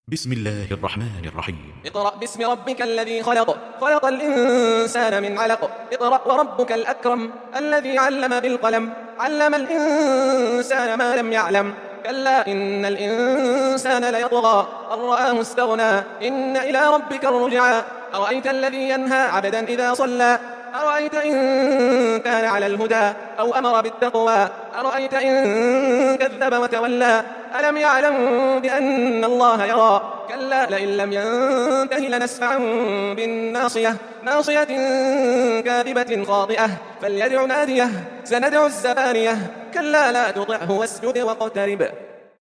بسم الله الرحمن الرحيم. اقرأ باسم ربك الذي خلق، خلق الإنسان من علق. اقرأ وربك الأكرم الذي علم بالقلم، علم الإنسان ما لم يعلم. كلا إن الإنسان ليطغى أن رآه استغنى، إن إلى ربك الرجعى. أرأيت الذي ينهى عبدا إذا صلى، أرأيت إن كان على الهدى أو أمر بالتقوى، أرأيت إن كذب وتولى. ألم يعلم بأن الله يرى. كلا لئن لم ينته لنسفعا بالناصية، ناصية كاذبة خاطئة، فليدع ناديه. سندع الزبانية. كلا لا تطعه واسجد واقترب.